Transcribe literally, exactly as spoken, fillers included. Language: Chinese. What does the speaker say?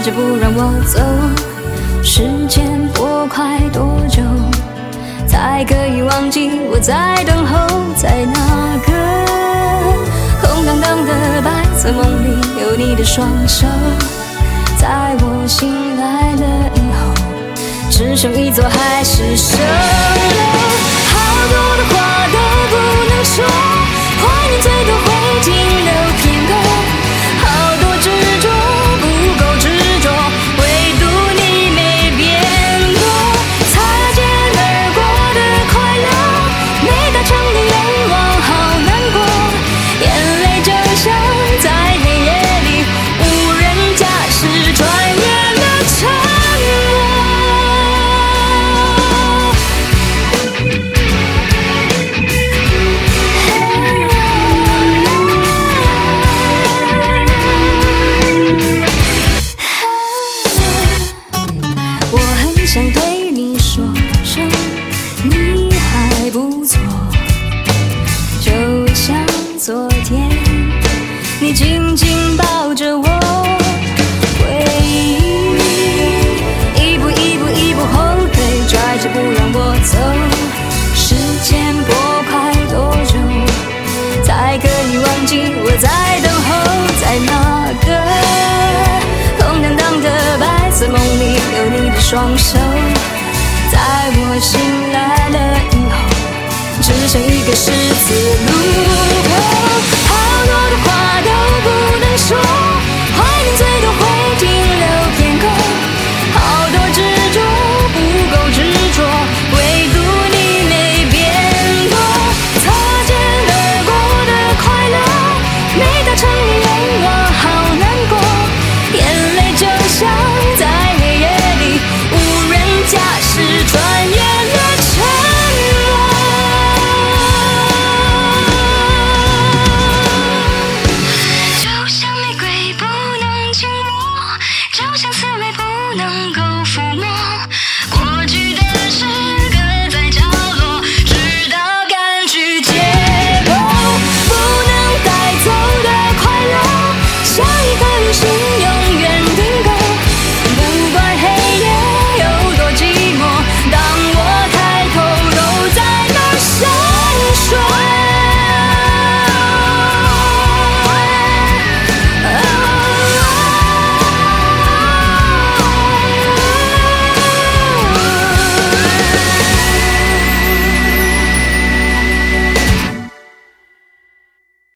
着不让我走。时间多快多久，才可以忘记我在等候？在那个空荡荡的白色梦里，有你的双手。在我醒来了以后，只剩一座海市蜃楼。好多的话都不能说，怀念最多会停留片刻。好多执着不够执着，唯独你没变过。擦肩而过的快乐，没达成的愿望，好难过。眼泪就像在黑夜里无人驾驶穿越了沉默。我很想对你说声你还不错，就像昨天你紧紧抱着我，回忆一步一步一步后退，拽着不让我走。时间多快多久，才可以忘记我在等候？在那个空荡荡的白色梦里，有你的双手。在我醒来了以后，只剩一个十字路口。好多的话都不能说，怀念最多会停留片刻。好多执着不够执着，唯独你没变过。擦肩而过的快乐，没达成的愿望，好难过。眼泪就像在黑夜里无人驾驶穿越了沉默。就像玫瑰不能紧握，就像刺猬不能够抚摸。